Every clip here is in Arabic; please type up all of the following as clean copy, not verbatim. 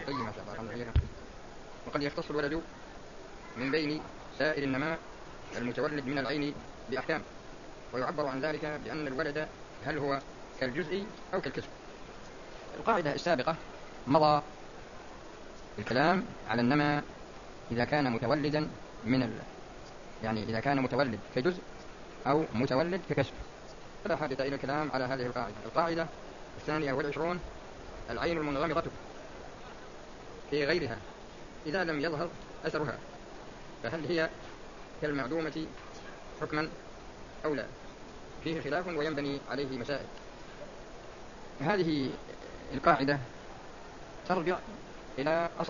طيب ما شاء الله الحمد لله. وقد يختص الولد من بين سائر النماء المتولد من العين بأحكام، ويعبر عن ذلك بأن الولد هل هو كالجزء أو كالكسب. القاعدة السابقة مضى الكلام على النماء إذا كان متولدا يعني إذا كان متولد كجزء أو متولد ككسب، فلا حاجة إلى الكلام على هذه القاعدة. القاعدة 22 العين المنغمرة في غيرها إذا لم يظهر أثرها، فهل هي كالمعدومة حكما أو لا؟ فيه خلاف وينبني عليه مسائل. هذه القاعدة ترجع إلى أصل،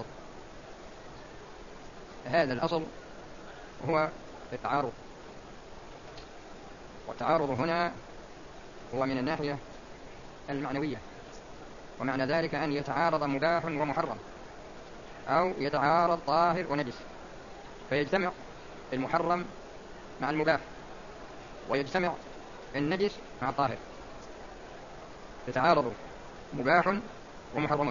هذا الأصل هو التعارض، والتعارض هنا هو من الناحية المعنوية، ومعنى ذلك أن يتعارض مباح ومحرم، أو يتعارض طاهر ونجس، فيجتمع المحرم مع المباح، ويجتمع النجس مع الطاهر، يتعارض مباح ومحرم،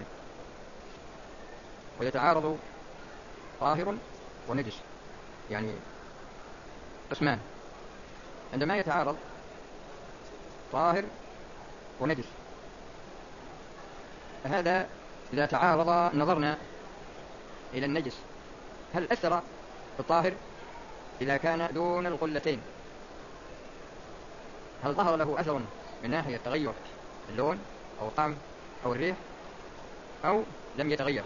ويتعارض طاهر ونجس، يعني قسمان. عندما يتعارض طاهر ونجس، هذا إذا تعارض نظرنا إلى النجس هل أثر الطاهر إذا كان دون القلتين، هل ظهر له أثر من ناحية تغير اللون أو الطعم أو الريح أو لم يتغير؟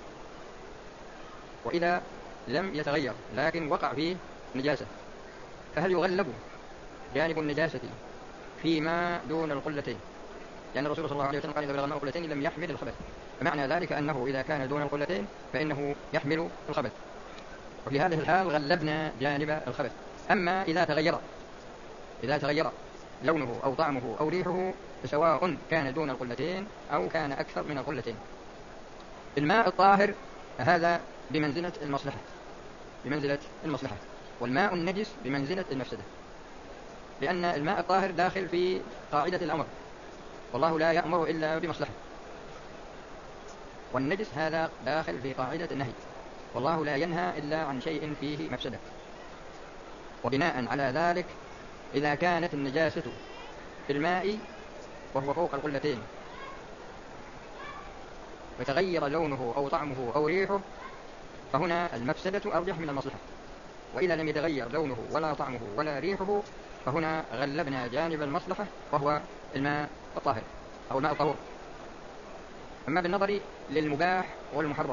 وإذا لم يتغير لكن وقع فيه نجاسة، فهل يغلب جانب النجاسة فيما دون القلتين؟ لأن الرسول صلى الله عليه وسلم قال إذا بلغ الماء القلتين لم يحمل الخبث، فمعنى ذلك أنه إذا كان دون القلتين فإنه يحمل الخبث، وفي هذه الحال غلبنا جانب الخبث. أما إذا تغير لونه أو طعمه أو ريحه سواء كان دون القلتين أو كان أكثر من القلتين. الماء الطاهر هذا بمنزلة المصلحة، والماء النجس بمنزلة المفسدة، لأن الماء الطاهر داخل في قاعدة الأمر، والله لا يأمر إلا بمصلحة، والنجس هذا داخل في قاعدة النهي، والله لا ينهى إلا عن شيء فيه مفسدة. وبناء على ذلك إذا كانت النجاسة في الماء وهو فوق القلتين وتغير لونه أو طعمه أو ريحه فهنا المفسدة أرجح من المصلحة، وإذا لم يتغير لونه ولا طعمه ولا ريحه فهنا غلبنا جانب المصلحة وهو الماء الطاهر أو الماء الطهور. أما بالنظر للمباح والمحرم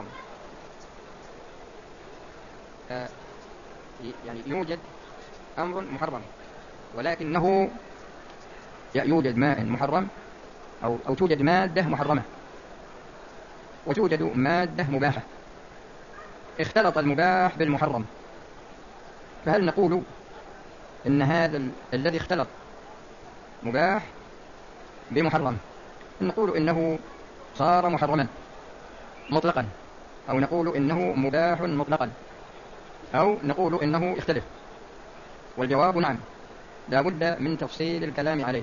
يعني يوجد أمر محرم ولكنه يوجد ماء محرم أو توجد مادة محرمة وتوجد مادة مباحة، اختلط المباح بالمحرم، فهل نقول إن هذا الذي اختلط مباح بمحرم نقول إنه صار محرما مطلقا، أو نقول إنه مباح مطلقا، أو نقول إنه يختلف؟ والجواب نعم، لا بد من تفصيل الكلام عليه،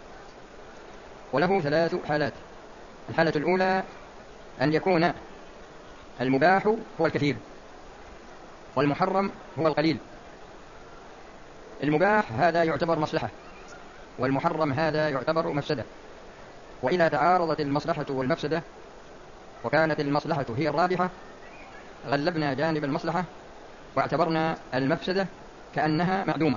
وله 3 حالات. الحالة الأولى أن يكون المباح هو الكثير والمحرم هو القليل. المباح هذا يعتبر مصلحة والمحرم هذا يعتبر مفسدة، وإذا تعارضت المصلحة والمفسدة وكانت المصلحة هي الرابحة غلبنا جانب المصلحة واعتبرنا المفسدة كأنها معدومة.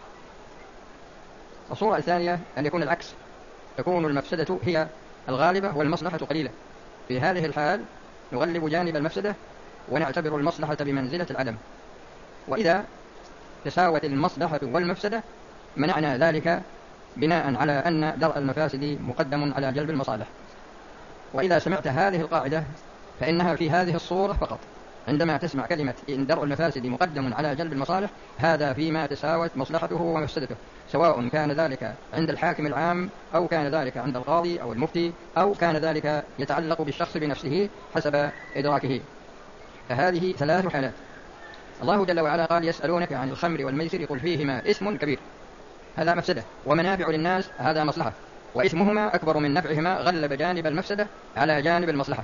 الصورة الثانية أن يكون العكس، تكون المفسدة هي الغالبة والمصلحة قليلة، في هذه الحال نغلب جانب المفسدة ونعتبر المصلحة بمنزلة العدم، وإذا تساوت المصلحة والمفسدة منعنا ذلك بناء على أن درء المفاسد مقدم على جلب المصالح. وإذا سمعت هذه القاعدة فإنها في هذه الصورة فقط، عندما تسمع كلمة إن درء المفاسد مقدم على جلب المصالح هذا فيما تساوت مصلحته ومفسدته، سواء كان ذلك عند الحاكم العام أو كان ذلك عند القاضي أو المفتي أو كان ذلك يتعلق بالشخص بنفسه حسب إدراكه. فهذه 3 حالات. الله جل وعلا قال يسألونك عن الخمر والميسر قل فيهما اسم كبير، هذا مفسدة، ومنافع للناس هذا مصلحة، وإثمهما أكبر من نفعهما غلب جانب المفسدة على جانب المصلحة.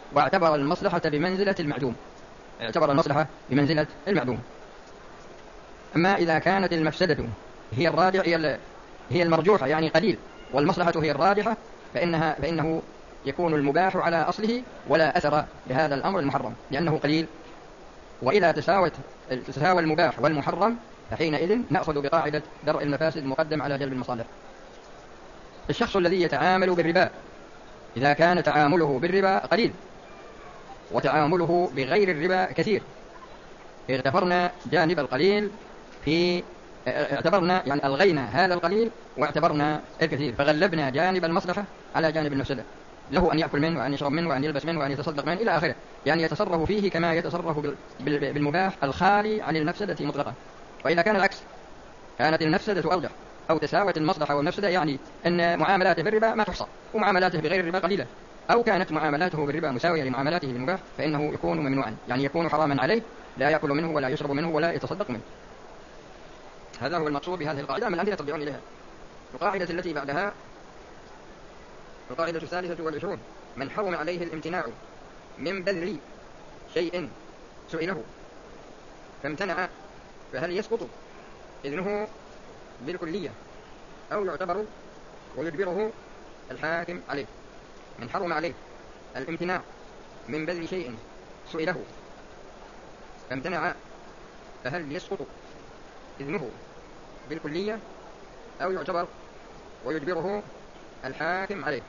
واعتبر المصلحة بمنزلة المعدوم، اعتبر المصلحة بمنزلة المعدوم. أما إذا كانت المفسدة هي الراجح هي المرجوحة يعني قليل، والمصلحة هي الراجحة، فإنه يكون المباح على أصله ولا أثر لهذا الأمر المحرم لأنه قليل. وإذا تساوى المباح والمحرم فحينئذ نأخذ بقاعدة درء المفاسد مقدم على جلب المصالح. الشخص الذي يتعامل بالربا إذا كان تعامله بالربا قليل وتعامله بغير الربا كثير، اغتفرنا جانب القليل اعتبرنا يعني ألغينا هذا القليل واعتبرنا الكثير، فغلبنا جانب المصلحة على جانب المفسدة. له أن يأكل منه وأن يشرب منه وأن يلبس منه وأن يتصدق منه إلى آخره، يعني يتصرف فيه كما يتصرف بالمباح الخالي عن المفسدة مطلقا. وإذا كان العكس، كانت المفسدة أرجح أو تساوت المصلحة والمفسدة، يعني أن معاملاته بالربا ما تحصى ومعاملاته بغير الربا قليلة، أو كانت معاملاته بالربا مساوية لمعاملاته بالمباح، فإنه يكون ممنوعا، يعني يكون حراما عليه، لا يأكل منه ولا يشرب منه ولا يتصدق منه. هذا هو المقصود بهذه القاعدة من الأمثلة ترجعون إليها. القاعدة التي بعدها القاعدة 23: من حرم عليه الامتناع من بذل شيء سئله فامتنع فهل يسقط إذنه بالكلية أو يعتبر ويجبره الحاكم عليه؟ من حرم عليه الامتناع من بذل شيء سئله فامتنع فهل يسقط إذنه بالكلية أو يعتبر ويجبره الحاكم عليه؟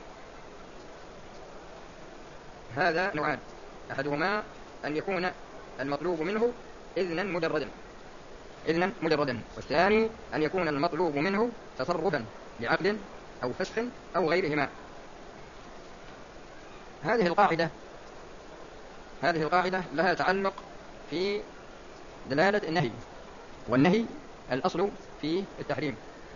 هذا نوعان: أحدهما أن يكون المطلوب منه إذنا مجردا، والثاني أن يكون المطلوب منه تصرفا بعقد أو فسخ أو غيرهما. هذه القاعدة لها تعلق في دلالة النهي، والنهي الأصل فيه التحريم،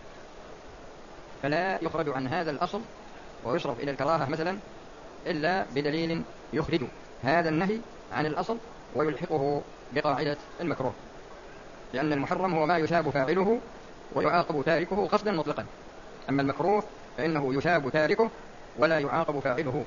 فلا يخرج عن هذا الأصل ويصرف إلى الكراهة مثلا إلا بدليل يخرج هذا النهي عن الأصل ويلحقه بقاعدة المكروه، لأن المحرم هو ما يثاب فاعله ويعاقب تاركه قصدا مطلقا، أما المكروه فإنه يثاب تاركه ولا يعاقب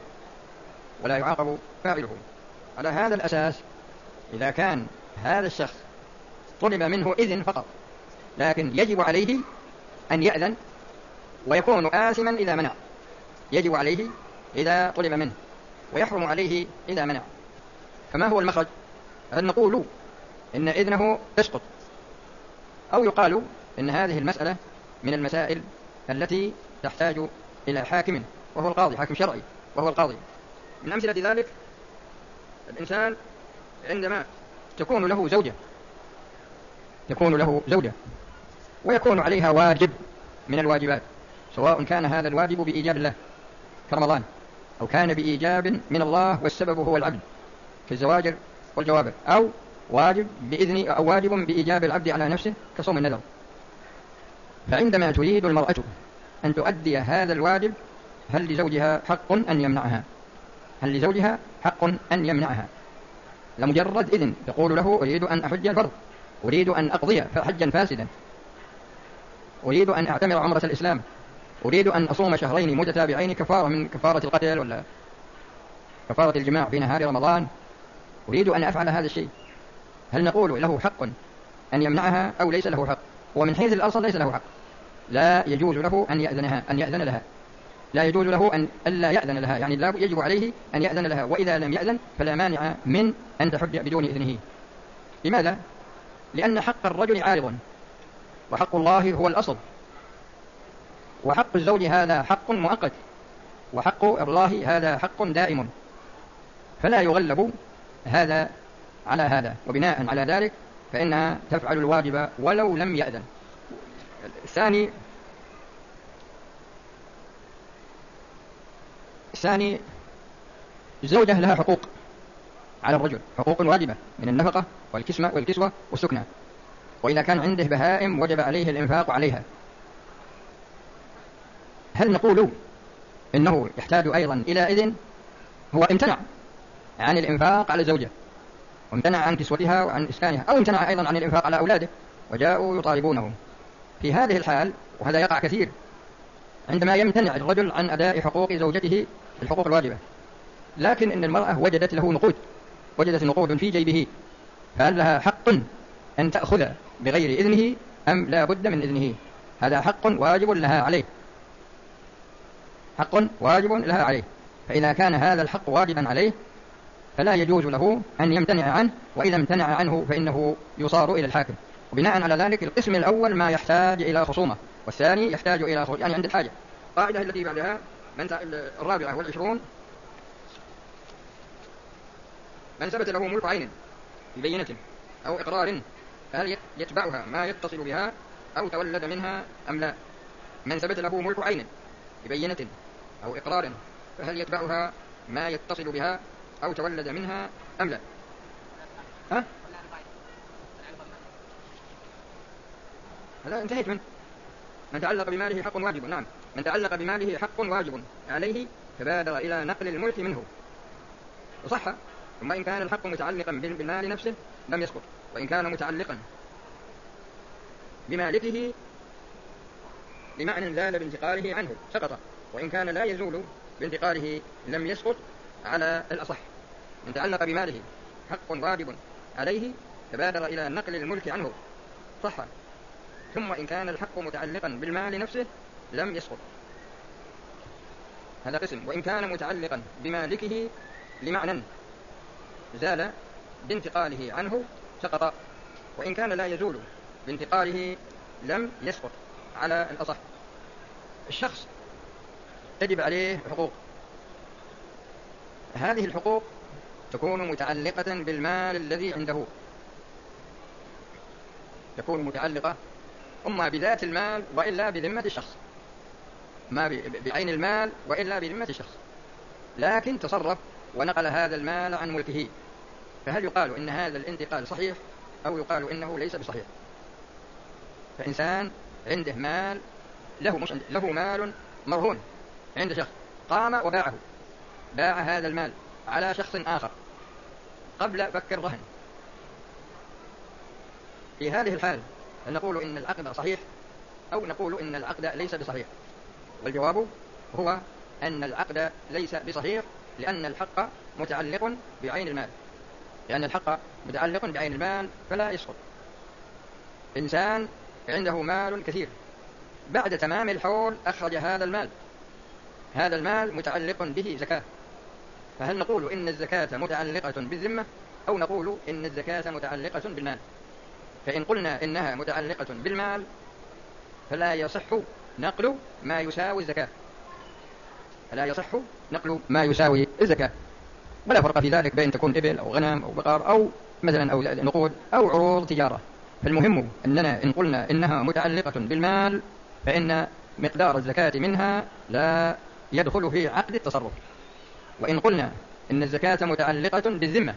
فاعله. على هذا الأساس إذا كان هذا الشخص طلب منه إذن فقط، لكن يجب عليه أن يأذن ويكون آثما إذا منع، يجب عليه إذا طلب منه ويحرم عليه إذا منع، فما هو المخرج؟ هل نقول إن إذنه تسقط، أو يقال إن هذه المسألة من المسائل التي تحتاج إلى حاكم وهو القاضي، حاكم شرعي وهو القاضي؟ من أمثلة ذلك الإنسان عندما تكون له زوجة ويكون عليها واجب من الواجبات، سواء كان هذا الواجب بإيجاب الله كرمضان أو كان بإيجاب من الله والسبب هو العبد كالزواجر والجوابر، أو واجب بإذن أو واجب بإيجاب العبد على نفسه كصوم النذر. فعندما تريد المرأة أن تؤدي هذا الواجب هل لزوجها حق أن يمنعها؟ لمجرد إذن تقول له أريد أن أحج الفرض، أريد أن أقضي حجا فاسدا، أريد أن أعتمر عمرة الإسلام، أريد أن أصوم شهرين متتابعين كفارة من كفارة القتل ولا كفارة الجماع في نهار رمضان، أريد أن أفعل هذا الشيء، هل نقول له حق أن يمنعها أو ليس له حق؟ ومن حيث الأصل ليس له حق، لا يجوز له أن يأذن لها، لا يجوز له أن ألا يأذن لها، يعني لا يجب عليه أن يأذن لها، وإذا لم يأذن فلا مانع من أن تحج بدون إذنه. لماذا؟ لأن حق الرجل عارض وحق الله هو الأصل، وحق الزوج هذا حق مؤقت وحق الله هذا حق دائم، فلا يغلب هذا على هذا، وبناء على ذلك فإنها تفعل الواجب ولو لم يأذن. الثاني الزوجة لها حقوق على الرجل، حقوق واجبة من النفقة والكسوة والسكنة، وإذا كان عنده بهائم وجب عليه الإنفاق عليها. هل نقول إنه يحتاج أيضا إلى إذن؟ هو امتنع عن الإنفاق على الزوجة وامتنع عن كسوتها وعن إسكانها، أو امتنع أيضا عن الإنفاق على أولاده وجاءوا يطالبونه. في هذه الحال، وهذا يقع كثير، عندما يمتنع الرجل عن أداء حقوق زوجته الحقوق الواجبة، لكن إن المرأة وجدت له نقود، وجدت نقود في جيبه، فهل لها حق أن تأخذ بغير إذنه أم لا بد من إذنه؟ هذا حق واجب لها عليه، حق واجب لها عليه. فإذا كان هذا الحق واجبا عليه فلا يجوز له أن يمتنع عنه، وإذا امتنع عنه فإنه يصار إلى الحاكم. وبناء على ذلك القسم الأول ما يحتاج إلى خصومة، والثاني يحتاج إلى خصومة يعني عند الحاجة. القاعدة التي بعدها الرابعة والعشرون: من ثبت له ملك عين ببينة أو إقرار فهل يتبعها ما يتصل بها أو تولد منها أم لا؟ من ثبت له ملك عين ببينة أو إقرار فهل يتبعها ما يتصل بها أو تولد منها أم لا؟ ها؟ هذا انتهيت من تعلق بماله حق واجب. نعم، من تعلق بماله حق واجب عليه فبادر إلى نقل الملك منه وصح. ثم إن كان الحق متعلقا بالمال نفسه لم يسقط، وإن كان متعلقا بمالكه بمعنى زال بانتقاله عنه سقط، وإن كان لا يزول بانتقاله لم يسقط على الأصح. من تعلق بماله حق واجب عليه فبادر إلى نقل الملك عنه صح، ثم إن كان الحق متعلقا بالمال نفسه لم يسقط. هذا قسم. وإن كان متعلقا بمالكه لمعنى زال بانتقاله عنه سقط، وإن كان لا يزول بانتقاله لم يسقط على الأصح. الشخص تجب عليه حقوق، هذه الحقوق تكون متعلقة بالمال الذي عنده، تكون متعلقة أما بذات المال وإلا بذمة الشخص، ما بعين المال وإلا بذمة الشخص، لكن تصرف ونقل هذا المال عن ملكه، فهل يقال إن هذا الانتقال صحيح أو يقال إنه ليس بصحيح؟ فإنسان عنده مال له مال مرهون عند شخص، قام وباعه، باع هذا المال على شخص آخر قبل فك الرهن، في هذه الحال نقول إن العقد صحيح أو نقول إن العقد ليس بصحيح؟ والجواب هو أن العقد ليس بصحيح، لأن الحق متعلق بعين المال، لأن الحق متعلق بعين المال فلا يسقط. إنسان عنده مال كثير، بعد تمام الحول أخرج هذا المال، هذا المال متعلق به زكاة، فهل نقول إن الزكاة متعلقة بالذمة أو نقول إن الزكاة متعلقة بالمال؟ فإن قلنا إنها متعلقة بالمال فلا يصح نقل ما يساوي الزكاة، فلا يصح نقل ما يساوي الزكاة، ولا فرق في ذلك بين تكون إبل أو غنم أو بقر أو مثلا أو نقود أو عروض تجارة. فالمهم أننا إن قلنا إنها متعلقة بالمال فإن مقدار الزكاة منها لا يدخل في عقد التصرف، وإن قلنا إن الزكاة متعلقة بالذمة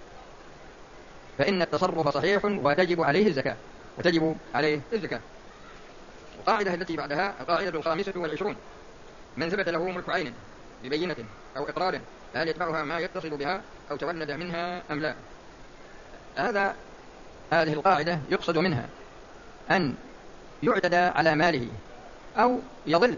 فإن التصرف صحيح وتجب عليه الزكاة، وتجب عليه الزكاة. القاعدة التي بعدها القاعدة 25: من ثبت له ملك عين ببينة أو إقرار هل يتبعها ما يتصل بها أو تولد منها أم لا؟ هذه القاعدة يقصد منها أن يعتدى على ماله أو يضل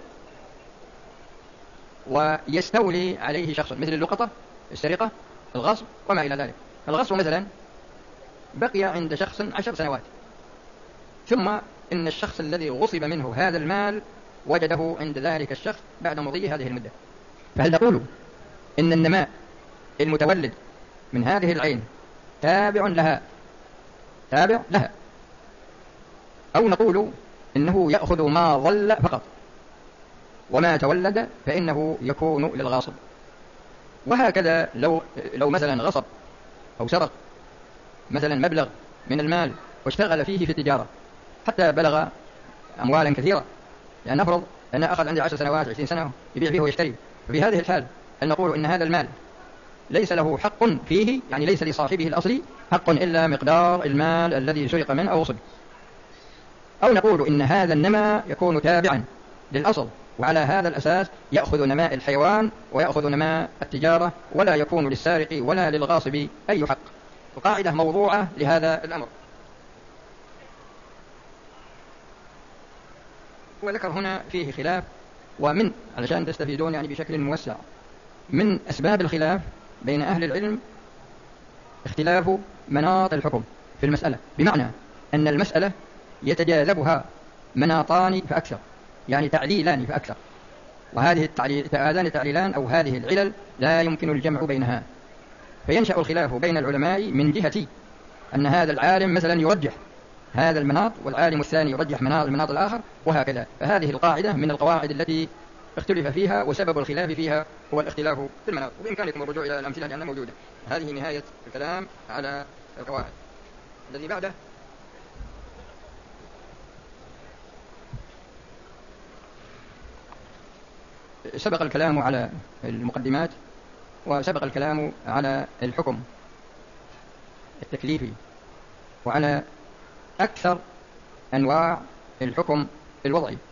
ويستولي عليه شخص، مثل اللقطة، السرقة، الغصب وما إلى ذلك. الغصب مثلا بقي عند شخص 10 سنوات، ثم إن الشخص الذي غصب منه هذا المال وجده عند ذلك الشخص بعد مضي هذه المدة، فهل نقول إن النماء المتولد من هذه العين تابع لها أو نقول إنه يأخذ ما ظل فقط وما تولد فإنه يكون للغاصب؟ وهكذا لو مثلا غصب أو سرق مثلا مبلغ من المال واشتغل فيه في التجارة حتى بلغ أموالا كثيرة، يعني نفرض أنه أخذ عندي 10 سنوات 20 سنة يبيع فيه ويشتري، ففي هذه الحال هل نقول إن هذا المال ليس له حق فيه، يعني ليس لصاحبه الأصلي حق إلا مقدار المال الذي سرق منه أو غصب؟ أو نقول إن هذا النماء يكون تابعا للأصل، وعلى هذا الأساس يأخذ نماء الحيوان ويأخذ نماء التجارة، ولا يكون للسارق ولا للغاصب أي حق. وقاعدة موضوعة لهذا الأمر. وذكر هنا فيه خلاف، ومن علشان تستفيدون يعني بشكل موسع من أسباب الخلاف بين أهل العلم اختلاف مناط الحكم في المسألة، بمعنى أن المسألة يتجاذبها مناطان فأكثر، يعني تعليلان فأكثر، هذان التعليلان أو هذه العلل لا يمكن الجمع بينها، فينشأ الخلاف بين العلماء من جهة أن هذا العالم مثلا يرجح هذا المناط والعالم الثاني يرجح المناط الآخر، وهكذا. فهذه القاعدة من القواعد التي اختلف فيها، وسبب الخلاف فيها هو الاختلاف في المناط. وبإمكانكم الرجوع إلى الأمثلة لأنها موجودة. هذه نهاية الكلام على القواعد. الذي بعده سبق الكلام على المقدمات، وسبق الكلام على الحكم التكليفي، وعلى أكثر أنواع الحكم الوضعي.